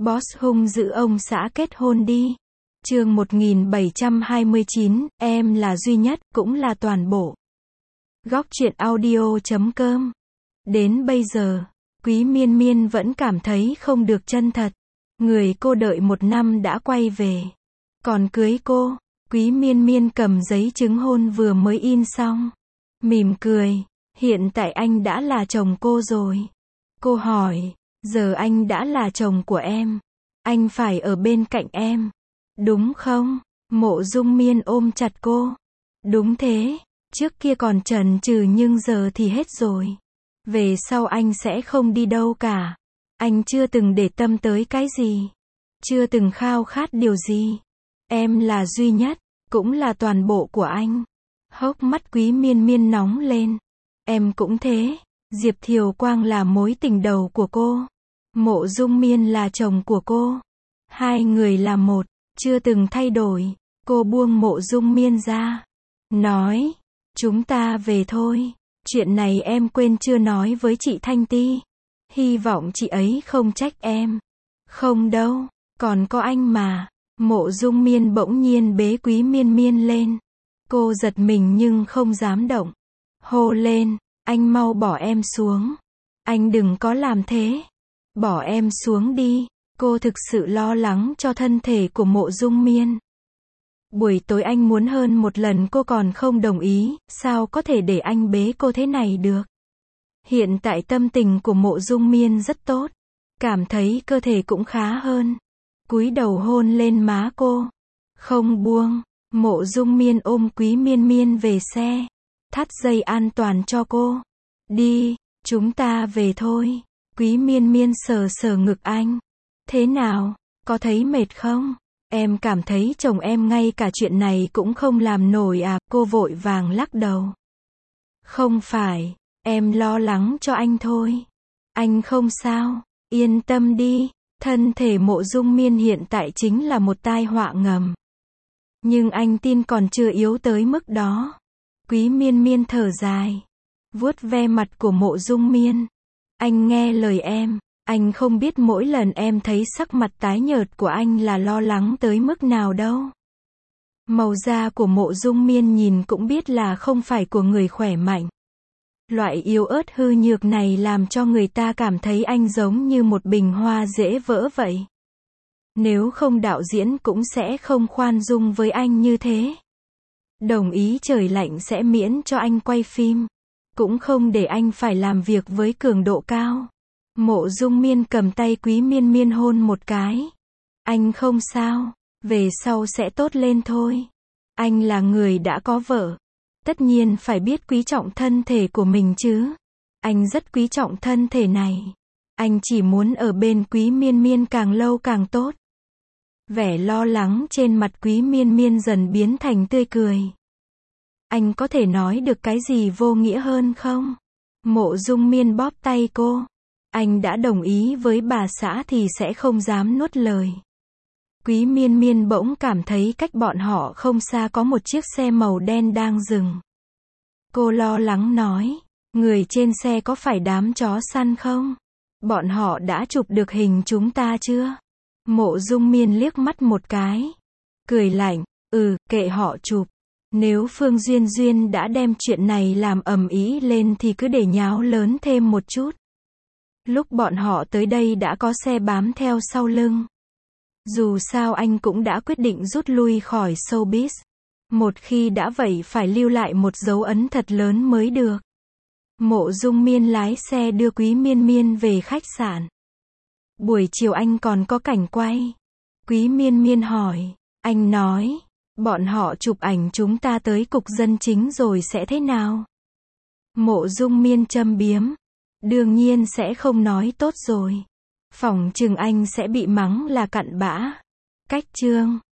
Boss hung dữ ông xã kết hôn đi. Chương 1729, em là duy nhất, cũng là toàn bộ. Góc truyện audio.com. Đến bây giờ, Quý Miên Miên vẫn cảm thấy không được chân thật. Người cô đợi 1 năm đã quay về. Còn cưới cô, Quý Miên Miên cầm giấy chứng hôn vừa mới in xong. Mỉm cười, hiện tại anh đã là chồng cô rồi. Cô hỏi, giờ anh đã là chồng của em. Anh phải ở bên cạnh em. Đúng không? Mộ Dung Miên ôm chặt cô. Đúng thế, trước kia còn chần chừ nhưng giờ thì hết rồi. Về sau anh sẽ không đi đâu cả. Anh chưa từng để tâm tới cái gì. Chưa từng khao khát điều gì. Em là duy nhất, cũng là toàn bộ của anh. Hốc mắt Quý Miên Miên nóng lên. Em cũng thế. Diệp Thiều Quang là mối tình đầu của cô. Mộ Dung Miên là chồng của cô. Hai người là một, chưa từng thay đổi. Cô buông Mộ Dung Miên ra. Nói, chúng ta về thôi. Chuyện này em quên chưa nói với chị Thanh Ti. Hy vọng chị ấy không trách em. Không đâu, còn có anh mà. Mộ Dung Miên bỗng nhiên bế Quý Miên Miên lên. Cô giật mình nhưng không dám động. Hô lên, anh mau bỏ em xuống. Anh đừng có làm thế. Bỏ em xuống đi. Cô thực sự lo lắng cho thân thể của Mộ Dung Miên. Buổi tối anh muốn hơn một lần cô còn không đồng ý, sao có thể để anh bế cô thế này được. Hiện tại tâm tình của Mộ Dung Miên rất tốt. Cảm thấy cơ thể cũng khá hơn. Cúi đầu hôn lên má cô. Không buông. Mộ Dung Miên ôm Quý Miên Miên về xe. Thắt dây an toàn cho cô. Đi, chúng ta về thôi. Quý Miên Miên sờ sờ ngực anh. Thế nào, có thấy mệt không? Em cảm thấy chồng em ngay cả chuyện này cũng không làm nổi à? Cô vội vàng lắc đầu. Không phải, em lo lắng cho anh thôi. Anh không sao, yên tâm đi. Thân thể Mộ Dung Miên hiện tại chính là một tai họa ngầm. Nhưng anh tin còn chưa yếu tới mức đó. Quý Miên Miên thở dài, vuốt ve mặt của Mộ Dung Miên. Anh nghe lời em. Anh không biết mỗi lần em thấy sắc mặt tái nhợt của anh là lo lắng tới mức nào đâu. Màu da của Mộ Dung Miên nhìn cũng biết là không phải của người khỏe mạnh. Loại yếu ớt hư nhược này làm cho người ta cảm thấy anh giống như một bình hoa dễ vỡ vậy. Nếu không đạo diễn cũng sẽ không khoan dung với anh như thế. Đồng ý trời lạnh sẽ miễn cho anh quay phim. Cũng không để anh phải làm việc với cường độ cao. Mộ Dung Miên cầm tay Quý Miên Miên hôn một cái. Anh không sao, về sau sẽ tốt lên thôi. Anh là người đã có vợ. Tất nhiên phải biết quý trọng thân thể của mình chứ. Anh rất quý trọng thân thể này. Anh chỉ muốn ở bên Quý Miên Miên càng lâu càng tốt. Vẻ lo lắng trên mặt Quý Miên Miên dần biến thành tươi cười. Anh có thể nói được cái gì vô nghĩa hơn không? Mộ Dung Miên bóp tay cô. Anh đã đồng ý với bà xã thì sẽ không dám nuốt lời. Quý Miên Miên bỗng cảm thấy cách bọn họ không xa có một chiếc xe màu đen đang dừng. Cô lo lắng nói, người trên xe có phải đám chó săn không? Bọn họ đã chụp được hình chúng ta chưa? Mộ Dung Miên liếc mắt một cái. Cười lạnh, kệ họ chụp. Nếu Phương Duyên Duyên đã đem chuyện này làm ầm ĩ lên thì cứ để nháo lớn thêm một chút. Lúc bọn họ tới đây đã có xe bám theo sau lưng. Dù sao anh cũng đã quyết định rút lui khỏi showbiz. Một khi đã vậy phải lưu lại một dấu ấn thật lớn mới được. Mộ Dung Miên lái xe đưa Quý Miên Miên về khách sạn. Buổi chiều anh còn có cảnh quay. Quý Miên Miên hỏi. Anh nói, bọn họ chụp ảnh chúng ta tới cục dân chính rồi sẽ thế nào? Mộ Dung Miên châm biếm. Đương nhiên sẽ không nói tốt rồi. Phỏng chừng anh sẽ bị mắng là cặn bã. Cách chương